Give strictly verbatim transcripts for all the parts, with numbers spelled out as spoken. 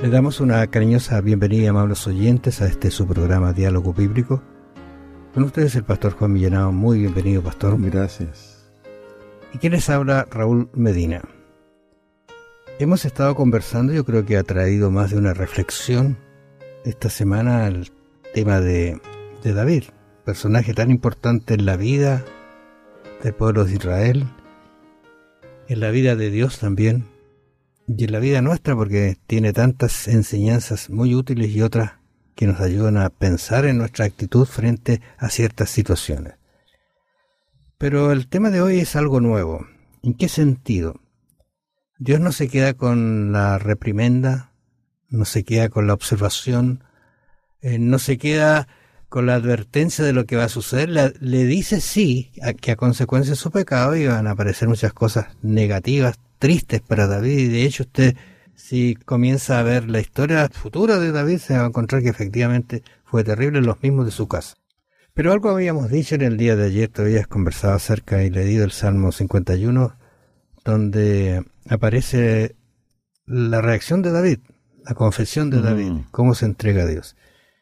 Le damos una cariñosa bienvenida, amables oyentes, a este su programa Diálogo Bíblico. Con ustedes el pastor Juan Millanao. Muy bienvenido, pastor. Gracias. ¿Y quién les habla? Raúl Medina. Hemos estado conversando, yo creo que ha traído más de una reflexión esta semana el tema de, de David, personaje tan importante en la vida del pueblo de Israel, en la vida de Dios también, y en la vida nuestra, porque tiene tantas enseñanzas muy útiles y otras que nos ayudan a pensar en nuestra actitud frente a ciertas situaciones. Pero el tema de hoy es algo nuevo. ¿En qué sentido? Dios no se queda con la reprimenda, no se queda con la observación, eh, no se queda con la advertencia de lo que va a suceder. Le, le dice sí, a, que a consecuencia de su pecado iban a aparecer muchas cosas negativas, tristes para David, y de hecho usted, si comienza a ver la historia futura de David, se va a encontrar que efectivamente fue terrible en los mismos de su casa. Pero algo habíamos dicho en el día de ayer, todavía has conversado acerca y leído el Salmo cincuenta y uno, donde aparece la reacción de David, la confesión de David, mm. cómo se entrega a Dios.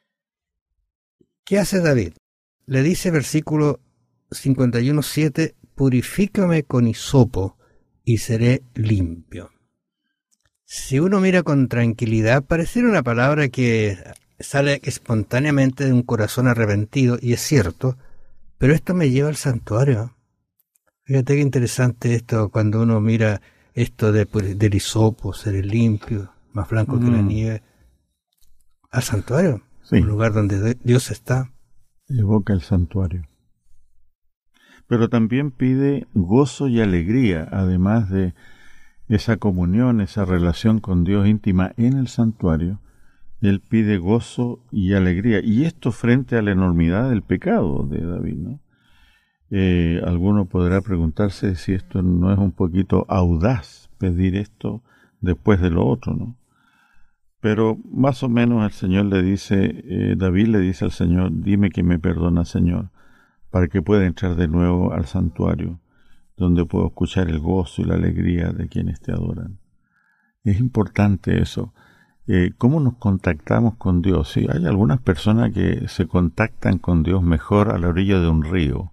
¿Qué hace David? Le dice versículo cincuenta y uno, siete, purifícame con hisopo y seré limpio. Si uno mira con tranquilidad, pareciera una palabra que sale espontáneamente de un corazón arrepentido, y es cierto, pero esto me lleva al santuario. Fíjate qué interesante esto, cuando uno mira esto de, del hisopo, seré limpio, más blanco mm. que la nieve, al santuario, sí. Un lugar donde Dios está. Evoca el santuario. Pero también pide gozo y alegría, además de esa comunión, esa relación con Dios íntima en el santuario. Él pide gozo y alegría, y esto frente a la enormidad del pecado de David, ¿no? Eh, alguno podrá preguntarse si esto no es un poquito audaz pedir esto después de lo otro, ¿no? Pero más o menos el Señor le dice, eh, David le dice al Señor, dime que me perdona, Señor, para que pueda entrar de nuevo al santuario, donde puedo escuchar el gozo y la alegría de quienes te adoran. Es importante eso. Eh, ¿Cómo nos contactamos con Dios? Sí, hay algunas personas que se contactan con Dios mejor a la orilla de un río,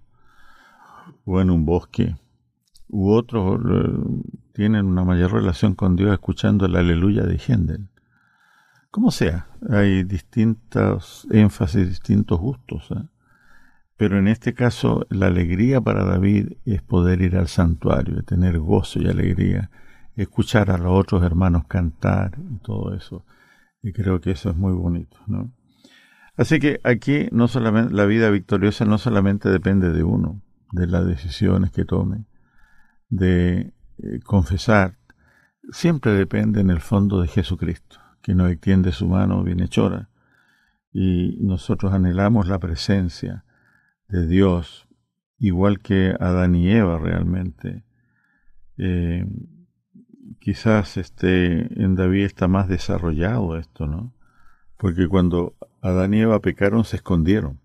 o en un bosque, u otros eh, tienen una mayor relación con Dios escuchando el aleluya de Händel. Como sea, hay distintos énfasis, distintos gustos, ¿eh? Pero en este caso, la alegría para David es poder ir al santuario, tener gozo y alegría, escuchar a los otros hermanos cantar y todo eso. Y creo que eso es muy bonito, ¿no? Así que aquí no solamente la vida victoriosa no solamente depende de uno, de las decisiones que tome, de eh, confesar, siempre depende en el fondo de Jesucristo, que nos extiende su mano bienhechora, y nosotros anhelamos la presencia de Dios, igual que Adán y Eva realmente. Eh, quizás este, en David está más desarrollado esto, ¿no? Porque cuando Adán y Eva pecaron se escondieron.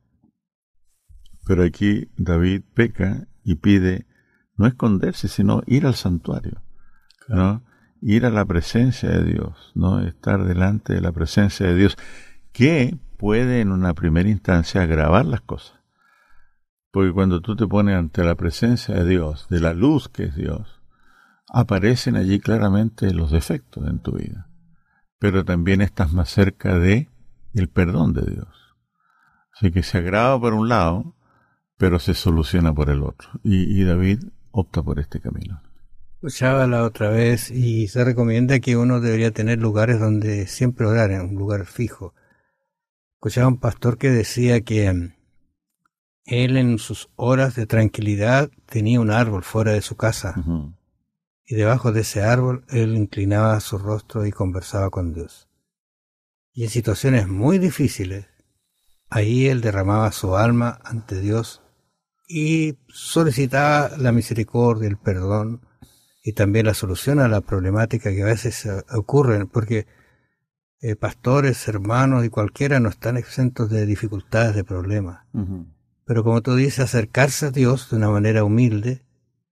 Pero aquí David peca y pide no esconderse, sino ir al santuario, ¿no? Ir a la presencia de Dios, ¿no? Estar delante de la presencia de Dios, que puede en una primera instancia agravar las cosas. Porque cuando tú te pones ante la presencia de Dios, de la luz que es Dios, aparecen allí claramente los defectos en tu vida. Pero también estás más cerca de el perdón de Dios. Así que se agrava por un lado, pero se soluciona por el otro. Y, y David opta por este camino. Escuchaba la otra vez y se recomienda que uno debería tener lugares donde siempre orar, en un lugar fijo. Escuchaba un pastor que decía que él en sus horas de tranquilidad tenía un árbol fuera de su casa, uh-huh. y debajo de ese árbol él inclinaba su rostro y conversaba con Dios. Y en situaciones muy difíciles, ahí él derramaba su alma ante Dios y solicitaba la misericordia, el perdón y también la solución a la problemática que a veces ocurren, porque eh, pastores, hermanos y cualquiera no están exentos de dificultades, de problemas. Uh-huh. Pero como tú dices, acercarse a Dios de una manera humilde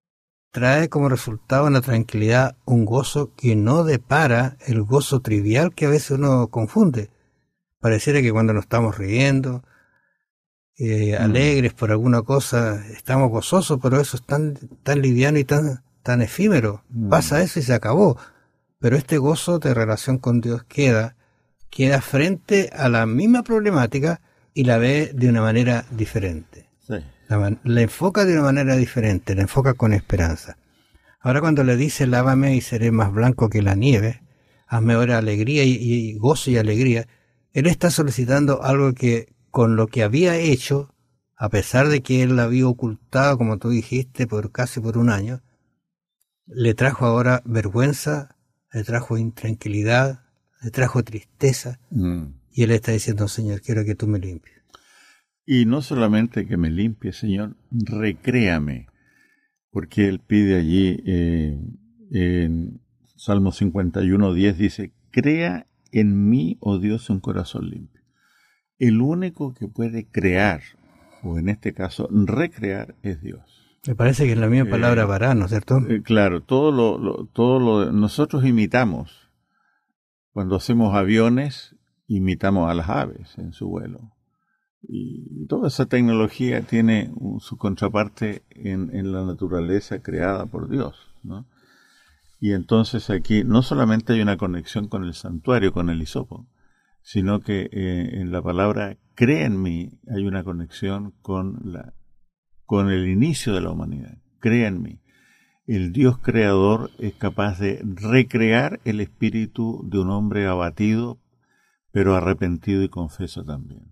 trae como resultado en la tranquilidad un gozo que no depara el gozo trivial que a veces uno confunde. Pareciera que cuando nos estamos riendo, eh, mm. alegres por alguna cosa, estamos gozosos, pero eso es tan, tan liviano y tan, tan efímero. Mm. Pasa eso y se acabó. Pero este gozo de relación con Dios queda, queda frente a la misma problemática y la ve de una manera diferente. Sí. La, la enfoca de una manera diferente, la enfoca con esperanza. Ahora cuando le dice, lávame y seré más blanco que la nieve, hazme ahora alegría y, y gozo y alegría, él está solicitando algo que con lo que había hecho, a pesar de que él la había ocultado, como tú dijiste, por casi por un año, le trajo ahora vergüenza, le trajo intranquilidad, le trajo tristeza, mm. y él está diciendo, Señor, quiero que tú me limpies. Y no solamente que me limpie, Señor, recréame, porque él pide allí eh, en Salmo cincuenta y uno, diez, dice, crea en mí, oh Dios, un corazón limpio. El único que puede crear, o en este caso recrear, es Dios. Me parece que es la misma palabra eh, vará, ¿no es cierto? Eh, claro, todo lo, lo, todo lo nosotros imitamos. Cuando hacemos aviones, imitamos a las aves en su vuelo. Y toda esa tecnología tiene su contraparte en, en la naturaleza creada por Dios, ¿no? Y entonces aquí no solamente hay una conexión con el santuario, con el hisopo, sino que eh, en la palabra crea en mí hay una conexión con, la, con el inicio de la humanidad. Crea en mí. El Dios creador es capaz de recrear el espíritu de un hombre abatido, pero arrepentido y confeso también.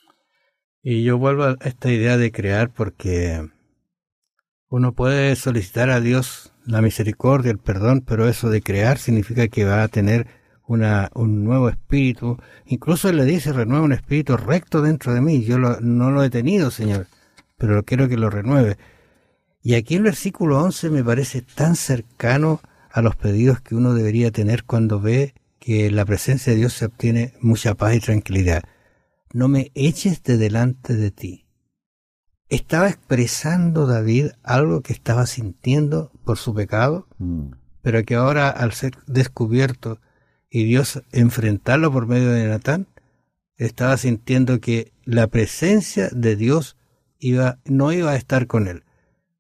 Y yo vuelvo a esta idea de crear porque uno puede solicitar a Dios la misericordia, el perdón, pero eso de crear significa que va a tener una, un nuevo espíritu. Incluso él le dice, renueva un espíritu recto dentro de mí. Yo lo, no lo he tenido, Señor, pero quiero que lo renueve. Y aquí el versículo once me parece tan cercano a los pedidos que uno debería tener cuando ve que en la presencia de Dios se obtiene mucha paz y tranquilidad. No me eches de delante de ti. Estaba expresando David algo que estaba sintiendo por su pecado, mm. pero que ahora al ser descubierto y Dios enfrentarlo por medio de Natán, estaba sintiendo que la presencia de Dios iba, no iba a estar con él.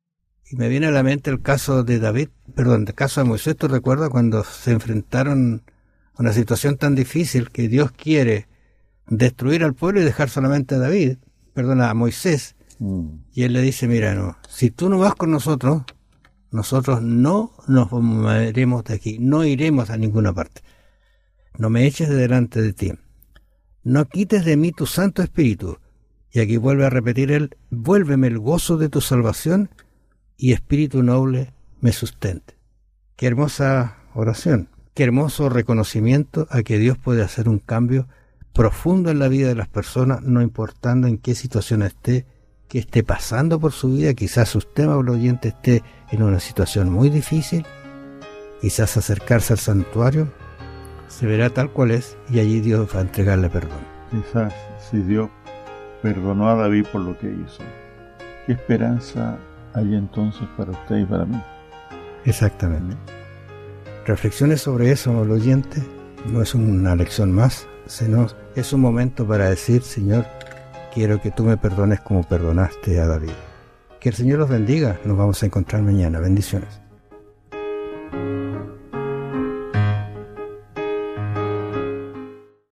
Y me viene a la mente el caso de David, perdón, el caso de Moisés. ¿Tú recuerdas cuando se enfrentaron a una situación tan difícil que Dios quiere destruir al pueblo y dejar solamente a David, perdón, a Moisés? Mm. Y él le dice, mira, no, si tú no vas con nosotros, nosotros no nos moveremos de aquí, no iremos a ninguna parte. No me eches de delante de ti. No quites de mí tu Santo Espíritu. Y aquí vuelve a repetir él, vuélveme el gozo de tu salvación y espíritu noble me sustente. Qué hermosa oración, qué hermoso reconocimiento a que Dios puede hacer un cambio profundo en la vida de las personas, no importando en qué situación esté, que esté pasando por su vida. Quizás usted, amable oyente, esté en una situación muy difícil, quizás acercarse al santuario, se verá tal cual es y allí Dios va a entregarle perdón. Quizás si Dios perdonó a David por lo que hizo, ¿qué esperanza hay entonces para usted y para mí? Exactamente. ¿Sí? Reflexiones sobre eso, amable oyente, no es una lección más, sino es un momento para decir, Señor, quiero que tú me perdones como perdonaste a David. Que el Señor los bendiga. Nos vamos a encontrar mañana. Bendiciones.